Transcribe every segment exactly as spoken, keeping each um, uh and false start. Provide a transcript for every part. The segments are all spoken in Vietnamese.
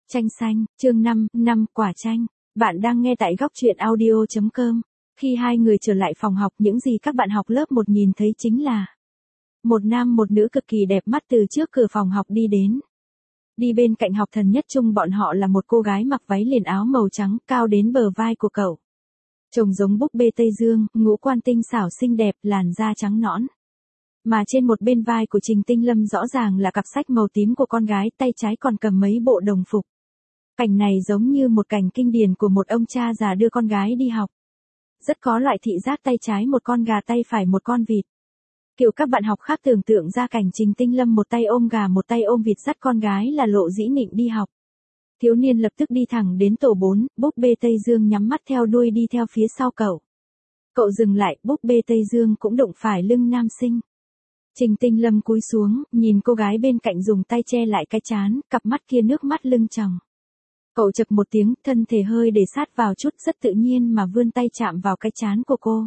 Tranh xanh, chương năm, năm quả chanh. Bạn đang nghe tại góc truyện audio chấm com. Khi hai người trở lại phòng học, những gì các bạn học lớp một nhìn thấy chính là một nam một nữ cực kỳ đẹp mắt từ trước cửa phòng học đi đến. Đi bên cạnh học thần nhất chung bọn họ là một cô gái mặc váy liền áo màu trắng cao đến bờ vai của cậu. Trông giống búp bê Tây Dương, ngũ quan tinh xảo xinh đẹp, làn da trắng nõn. Mà trên một bên vai của Trình Tinh Lâm rõ ràng là cặp sách màu tím của con gái, tay trái còn cầm mấy bộ đồng phục. Cảnh này giống như một cảnh kinh điển của một ông cha già đưa con gái đi học. Rất có loại thị giác, tay trái một con gà, tay phải một con vịt. Kiểu các bạn học khác tưởng tượng ra cảnh Trình Tinh Lâm một tay ôm gà một tay ôm vịt dắt con gái là Lộ Dĩ Nịnh đi học. Thiếu niên lập tức đi thẳng đến tổ bốn, búp bê Tây Dương nhắm mắt theo đuôi đi theo phía sau cậu. Cậu dừng lại, búp bê Tây Dương cũng đụng phải lưng nam sinh. Trình Tinh Lâm cúi xuống, nhìn cô gái bên cạnh dùng tay che lại cái trán, cặp mắt kia nước mắt lưng tròng. Cậu chậc một tiếng, thân thể hơi để sát vào chút, rất tự nhiên mà vươn tay chạm vào cái trán của cô.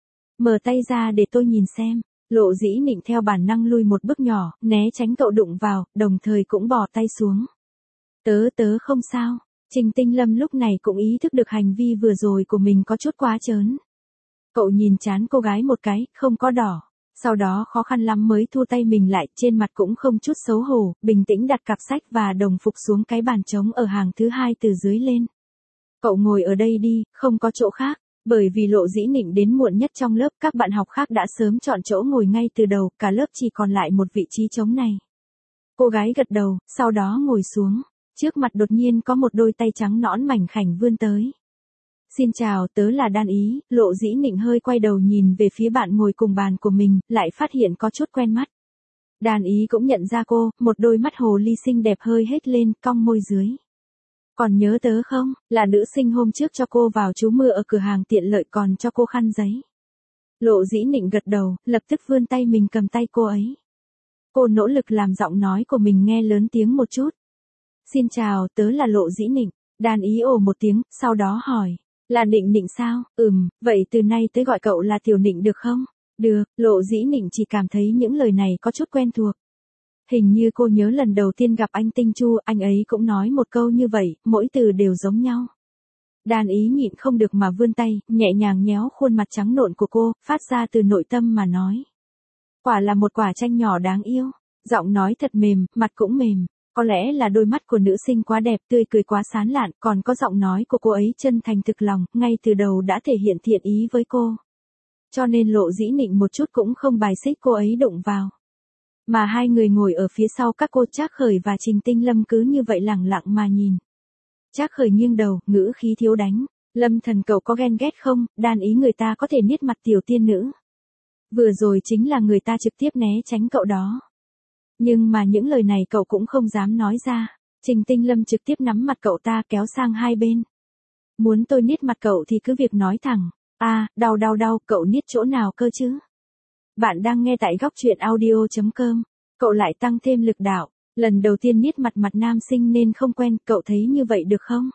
Mở tay ra để tôi nhìn xem. Lộ Dĩ Nịnh theo bản năng lui một bước nhỏ, né tránh cậu đụng vào, đồng thời cũng bỏ tay xuống. Tớ tớ không sao. Trình Tinh Lâm lúc này cũng ý thức được hành vi vừa rồi của mình có chút quá trớn. Cậu nhìn trán cô gái một cái, không có đỏ. Sau đó khó khăn lắm mới thu tay mình lại, trên mặt cũng không chút xấu hổ, bình tĩnh đặt cặp sách và đồng phục xuống cái bàn trống ở hàng thứ hai từ dưới lên. Cậu ngồi ở đây đi, không có chỗ khác, bởi vì Lộ Dĩ Nịnh đến muộn nhất trong lớp, các bạn học khác đã sớm chọn chỗ ngồi ngay từ đầu, cả lớp chỉ còn lại một vị trí trống này. Cô gái gật đầu, sau đó ngồi xuống, trước mặt đột nhiên có một đôi tay trắng nõn mảnh khảnh vươn tới. Xin chào, tớ là Đan Ý. Lộ Dĩ Nịnh hơi quay đầu nhìn về phía bạn ngồi cùng bàn của mình, lại phát hiện có chút quen mắt. Đan Ý cũng nhận ra cô, một đôi mắt hồ ly xinh đẹp hơi hết lên, cong môi dưới. Còn nhớ tớ không, là nữ sinh hôm trước cho cô vào trú mưa ở cửa hàng tiện lợi còn cho cô khăn giấy. Lộ Dĩ Nịnh gật đầu, lập tức vươn tay mình cầm tay cô ấy. Cô nỗ lực làm giọng nói của mình nghe lớn tiếng một chút. Xin chào, tớ là Lộ Dĩ Nịnh. Đan Ý ồ một tiếng, sau đó hỏi. Là Nịnh Nịnh sao? Ừm, vậy từ nay tới gọi cậu là Tiểu Nịnh được không? Được. Lộ Dĩ Nịnh chỉ cảm thấy những lời này có chút quen thuộc. Hình như cô nhớ lần đầu tiên gặp anh Tinh Chu, anh ấy cũng nói một câu như vậy, mỗi từ đều giống nhau. Đan Ý nhịn không được mà vươn tay, nhẹ nhàng nhéo khuôn mặt trắng nộn của cô, phát ra từ nội tâm mà nói. Quả là một quả chanh nhỏ đáng yêu, giọng nói thật mềm, mặt cũng mềm. Có lẽ là đôi mắt của nữ sinh quá đẹp, tươi cười quá sán lạn, còn có giọng nói của cô ấy chân thành thực lòng, ngay từ đầu đã thể hiện thiện ý với cô. Cho nên Lộ Dĩ Nịnh một chút cũng không bài xích cô ấy đụng vào. Mà hai người ngồi ở phía sau các cô Trác Khởi và Trình Tinh Lâm cứ như vậy lẳng lặng mà nhìn. Trác Khởi nghiêng đầu, ngữ khí thiếu đánh. Lâm Thần cậu có ghen ghét không, Đan Ý người ta có thể niết mặt tiểu tiên nữ. Vừa rồi chính là người ta trực tiếp né tránh cậu đó. Nhưng mà những lời này cậu cũng không dám nói ra. Trình Tinh Lâm trực tiếp nắm mặt cậu ta kéo sang hai bên. Muốn tôi niết mặt cậu thì cứ việc nói thẳng. À, đau đau đau, cậu niết chỗ nào cơ chứ? Bạn đang nghe tại góc truyện audio chấm com. Cậu lại tăng thêm lực đạo. Lần đầu tiên niết mặt mặt nam sinh nên không quen, cậu thấy như vậy được không?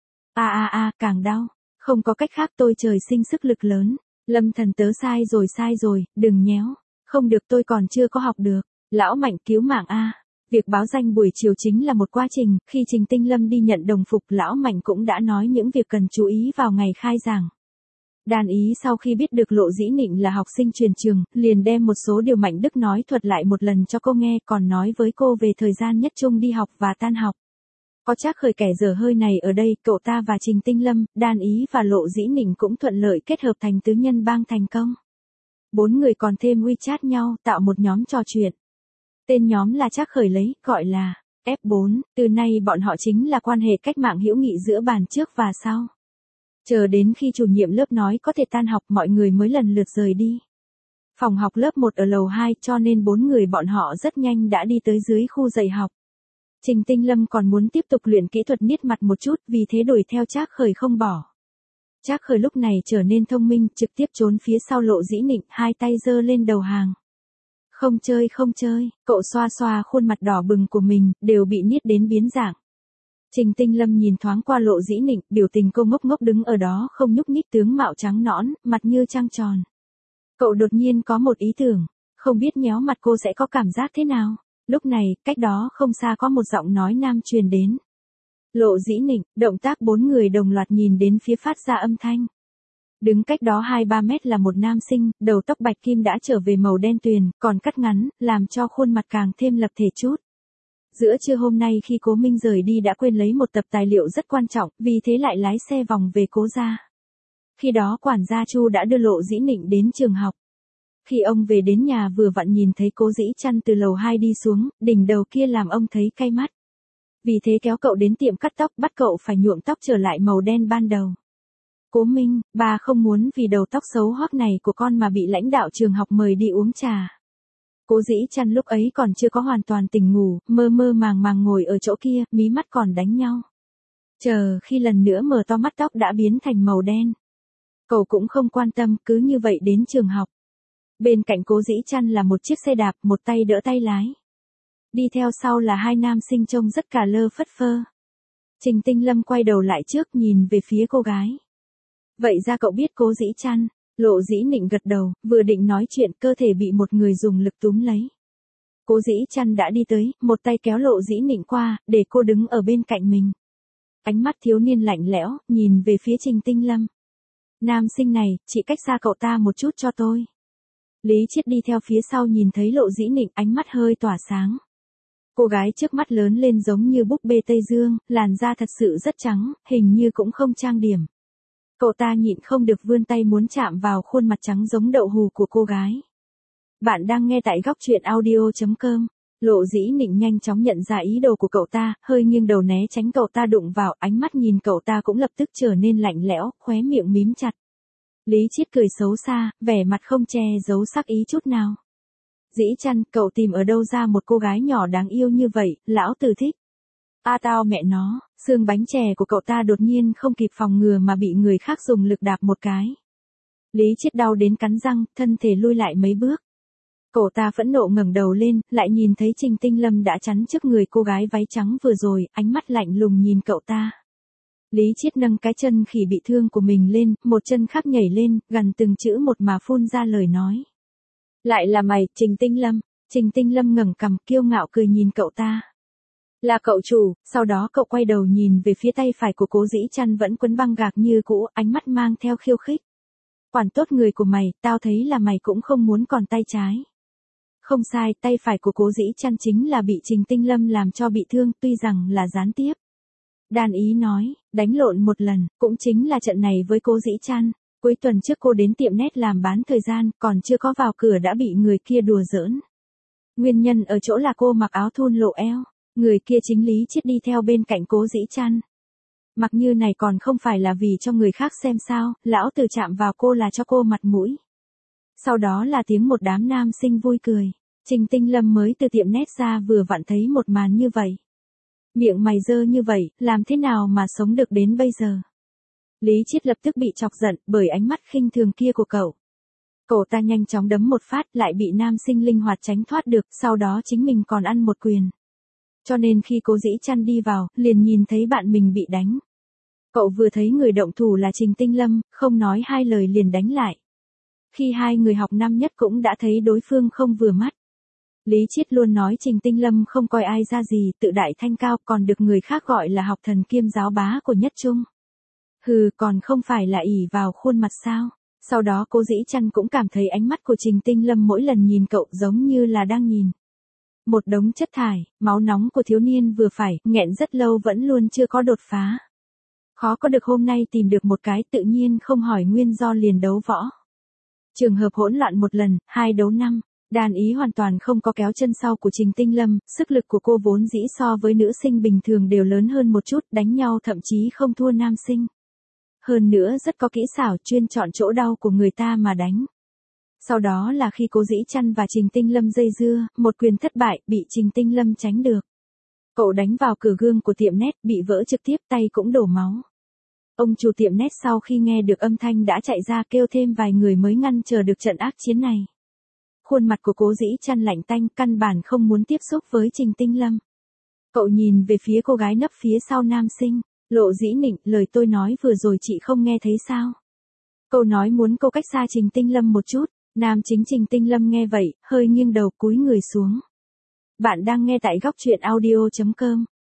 À à à, càng đau. Không có cách khác, tôi trời sinh sức lực lớn. Lâm Thần tớ sai rồi sai rồi, đừng nhéo. Không được, tôi còn chưa có học được. Lão Mạnh cứu mạng a. Việc báo danh buổi chiều chính là một quá trình, khi Trình Tinh Lâm đi nhận đồng phục, Lão Mạnh cũng đã nói những việc cần chú ý vào ngày khai giảng. Đan Ý sau khi biết được Lộ Dĩ Nịnh là học sinh truyền trường, liền đem một số điều Mạnh Đức nói thuật lại một lần cho cô nghe, còn nói với cô về thời gian nhất trung đi học và tan học. Có Trác Khởi kẻ dở hơi này ở đây, cậu ta và Trình Tinh Lâm, Đan Ý và Lộ Dĩ Nịnh cũng thuận lợi kết hợp thành tứ nhân bang thành công. Bốn người còn thêm WeChat nhau, tạo một nhóm trò chuyện. Tên nhóm là Trác Khởi lấy, gọi là ép bốn, từ nay bọn họ chính là quan hệ cách mạng hữu nghị giữa bàn trước và sau. Chờ đến khi chủ nhiệm lớp nói có thể tan học, mọi người mới lần lượt rời đi. Phòng học lớp một ở lầu hai, cho nên bốn người bọn họ rất nhanh đã đi tới dưới khu dạy học. Trình Tinh Lâm còn muốn tiếp tục luyện kỹ thuật niết mặt một chút, vì thế đuổi theo Trác Khởi không bỏ. Trác Khởi lúc này trở nên thông minh, trực tiếp trốn phía sau Lộ Dĩ Nịnh, hai tay giơ lên đầu hàng. Không chơi không chơi, cậu xoa xoa khuôn mặt đỏ bừng của mình, đều bị niết đến biến dạng. Trình Tinh Lâm nhìn thoáng qua Lộ Dĩ Nịnh, biểu tình cô ngốc ngốc đứng ở đó không nhúc nhích, tướng mạo trắng nõn, mặt như trăng tròn. Cậu đột nhiên có một ý tưởng, không biết nhéo mặt cô sẽ có cảm giác thế nào. Lúc này, cách đó không xa có một giọng nói nam truyền đến. Lộ Dĩ Nịnh, động tác bốn người đồng loạt nhìn đến phía phát ra âm thanh. Đứng cách đó hai ba mét là một nam sinh, đầu tóc bạch kim đã trở về màu đen tuyền, còn cắt ngắn, làm cho khuôn mặt càng thêm lập thể chút. Giữa trưa hôm nay khi Cố Minh rời đi đã quên lấy một tập tài liệu rất quan trọng, vì thế lại lái xe vòng về Cố gia. Khi đó quản gia Chu đã đưa Lộ Dĩ Nịnh đến trường học. Khi ông về đến nhà vừa vặn nhìn thấy Cố Dĩ Chăn từ lầu hai đi xuống, đỉnh đầu kia làm ông thấy cay mắt. Vì thế kéo cậu đến tiệm cắt tóc bắt cậu phải nhuộm tóc trở lại màu đen ban đầu. Cố Minh, bà không muốn vì đầu tóc xấu hoắc này của con mà bị lãnh đạo trường học mời đi uống trà. Cố Dĩ Chăn lúc ấy còn chưa có hoàn toàn tỉnh ngủ, mơ mơ màng màng ngồi ở chỗ kia, mí mắt còn đánh nhau. Chờ khi lần nữa mở to mắt tóc đã biến thành màu đen. Cậu cũng không quan tâm, cứ như vậy đến trường học. Bên cạnh Cố Dĩ Chăn là một chiếc xe đạp, một tay đỡ tay lái. Đi theo sau là hai nam sinh trông rất cả lơ phất phơ. Trình Tinh Lâm quay đầu lại trước nhìn về phía cô gái. Vậy ra cậu biết Cố Dĩ Chăn? Lộ Dĩ Nịnh gật đầu, vừa định nói chuyện cơ thể bị một người dùng lực túm lấy. Cố Dĩ Chăn đã đi tới, một tay kéo Lộ Dĩ Nịnh qua, để cô đứng ở bên cạnh mình. Ánh mắt thiếu niên lạnh lẽo, nhìn về phía Trình Tinh Lâm. Nam sinh này, chị cách xa cậu ta một chút cho tôi. Lý Chiết đi theo phía sau nhìn thấy Lộ Dĩ Nịnh, ánh mắt hơi tỏa sáng. Cô gái trước mắt lớn lên giống như búp bê Tây Dương, làn da thật sự rất trắng, hình như cũng không trang điểm. Cậu ta nhịn không được vươn tay muốn chạm vào khuôn mặt trắng giống đậu hù của cô gái. Bạn đang nghe tại góc truyện audio chấm com. Lộ Dĩ Nịnh nhanh chóng nhận ra ý đồ của cậu ta, hơi nghiêng đầu né tránh cậu ta đụng vào, ánh mắt nhìn cậu ta cũng lập tức trở nên lạnh lẽo, khóe miệng mím chặt. Lý Chiết cười xấu xa, vẻ mặt không che giấu sắc ý chút nào. Dĩ Chăn, cậu tìm ở đâu ra một cô gái nhỏ đáng yêu như vậy, lão tử thích. A à, tao mẹ nó, xương bánh chè của cậu ta đột nhiên không kịp phòng ngừa mà bị người khác dùng lực đạp một cái. Lý Chiết đau đến cắn răng, thân thể lui lại mấy bước. Cậu ta phẫn nộ ngẩng đầu lên, lại nhìn thấy Trình Tinh Lâm đã chắn trước người cô gái váy trắng vừa rồi, ánh mắt lạnh lùng nhìn cậu ta. Lý Chiết nâng cái chân khỉ bị thương của mình lên, một chân khác nhảy lên, gần từng chữ một mà phun ra lời nói. Lại là mày, Trình Tinh Lâm. Trình Tinh Lâm ngẩng cằm kiêu ngạo cười nhìn cậu ta. Là cậu chủ, sau đó cậu quay đầu nhìn về phía tay phải của Cố Dĩ Chăn vẫn quấn băng gạc như cũ, ánh mắt mang theo khiêu khích. Quản tốt người của mày, tao thấy là mày cũng không muốn còn tay trái. Không sai, tay phải của Cố Dĩ Chăn chính là bị Trình Tinh Lâm làm cho bị thương, tuy rằng là gián tiếp. Đan Ý nói, đánh lộn một lần, cũng chính là trận này với Cố Dĩ Chăn. Cuối tuần trước cô đến tiệm nét làm bán thời gian, còn chưa có vào cửa đã bị người kia đùa giỡn. Nguyên nhân ở chỗ là cô mặc áo thun lộ eo. Người kia chính Lý Chiết đi theo bên cạnh Cố Dĩ Chăn. Mặc như này còn không phải là vì cho người khác xem sao, lão tử chạm vào cô là cho cô mặt mũi. Sau đó là tiếng một đám nam sinh vui cười. Trình Tinh Lâm mới từ tiệm nét ra vừa vặn thấy một màn như vậy. Miệng mày dơ như vậy, làm thế nào mà sống được đến bây giờ? Lý Chiết lập tức bị chọc giận bởi ánh mắt khinh thường kia của cậu. Cậu ta nhanh chóng đấm một phát lại bị nam sinh linh hoạt tránh thoát được, sau đó chính mình còn ăn một quyền. Cho nên khi Cố Dĩ Chăn đi vào, liền nhìn thấy bạn mình bị đánh. Cậu vừa thấy người động thủ là Trình Tinh Lâm, không nói hai lời liền đánh lại. Khi hai người học năm nhất cũng đã thấy đối phương không vừa mắt. Lý Chiết luôn nói Trình Tinh Lâm không coi ai ra gì, tự đại thanh cao, còn được người khác gọi là học thần kiêm giáo bá của nhất trung. Hừ, còn không phải là ỷ vào khuôn mặt sao? Sau đó Cố Dĩ Chăn cũng cảm thấy ánh mắt của Trình Tinh Lâm mỗi lần nhìn cậu giống như là đang nhìn một đống chất thải, máu nóng của thiếu niên vừa phải, nghẹn rất lâu vẫn luôn chưa có đột phá. Khó có được hôm nay tìm được một cái, tự nhiên không hỏi nguyên do liền đấu võ. Trường hợp hỗn loạn một lần, hai đấu năm, Đan Ý hoàn toàn không có kéo chân sau của Trình Tinh Lâm, sức lực của cô vốn dĩ so với nữ sinh bình thường đều lớn hơn một chút, đánh nhau thậm chí không thua nam sinh. Hơn nữa rất có kỹ xảo, chuyên chọn chỗ đau của người ta mà đánh. Sau đó là khi Cố Dĩ Chăn và Trình Tinh Lâm dây dưa, một quyền thất bại, bị Trình Tinh Lâm tránh được. Cậu đánh vào cửa gương của tiệm nét, bị vỡ trực tiếp, tay cũng đổ máu. Ông chủ tiệm nét sau khi nghe được âm thanh đã chạy ra kêu thêm vài người mới ngăn chờ được trận ác chiến này. Khuôn mặt của Cố Dĩ Chăn lạnh tanh, căn bản không muốn tiếp xúc với Trình Tinh Lâm. Cậu nhìn về phía cô gái nấp phía sau nam sinh, Lộ Dĩ Nịnh, lời tôi nói vừa rồi chị không nghe thấy sao? Cậu nói muốn cô cách xa Trình Tinh Lâm một chút. Nam chính Trình Tinh Lâm nghe vậy, hơi nghiêng đầu cúi người xuống. Bạn đang nghe tại góc truyện audio chấm com.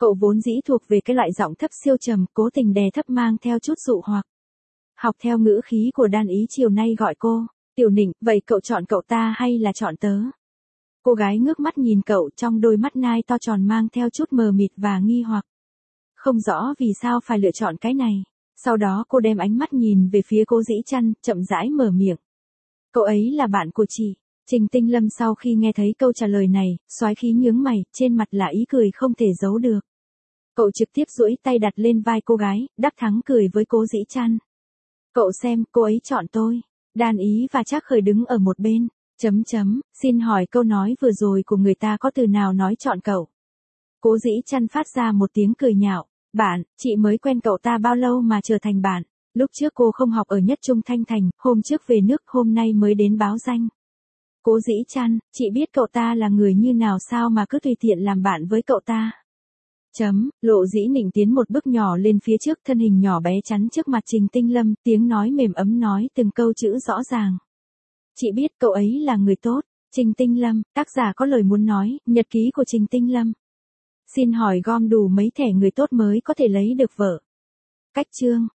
Cậu vốn dĩ thuộc về cái loại giọng thấp siêu trầm, cố tình đè thấp mang theo chút dụ hoặc. Học theo ngữ khí của Đan Ý chiều nay gọi cô, Tiểu Nịnh, vậy cậu chọn cậu ta hay là chọn tớ? Cô gái ngước mắt nhìn cậu, trong đôi mắt nai to tròn mang theo chút mờ mịt và nghi hoặc. Không rõ vì sao phải lựa chọn cái này. Sau đó cô đem ánh mắt nhìn về phía Cố Dĩ Chăn, chậm rãi mở miệng. Cậu ấy là bạn của chị. Trình Tinh Lâm sau khi nghe thấy câu trả lời này, xoái khí nhướng mày, trên mặt là ý cười không thể giấu được. Cậu trực tiếp duỗi tay đặt lên vai cô gái, đắc thắng cười với Cố Dĩ Chăn. Cậu xem, cô ấy chọn tôi. Đan Ý và Trác Khởi đứng ở một bên. Chấm chấm, xin hỏi câu nói vừa rồi của người ta có từ nào nói chọn cậu? Cố Dĩ Chăn phát ra một tiếng cười nhạo. Bạn, chị mới quen cậu ta bao lâu mà trở thành bạn? Lúc trước cô không học ở Nhất Trung Thanh Thành, hôm trước về nước, hôm nay mới đến báo danh. Cố Dĩ Chăn, chị biết cậu ta là người như nào sao mà cứ tùy tiện làm bạn với cậu ta? Chấm, Lộ Dĩ Nịnh tiến một bước nhỏ lên phía trước, thân hình nhỏ bé chắn trước mặt Trình Tinh Lâm, tiếng nói mềm ấm nói từng câu chữ rõ ràng. Chị biết cậu ấy là người tốt. Trình Tinh Lâm, tác giả có lời muốn nói, nhật ký của Trình Tinh Lâm. Xin hỏi gom đủ mấy thẻ người tốt mới có thể lấy được vợ? Cách chương.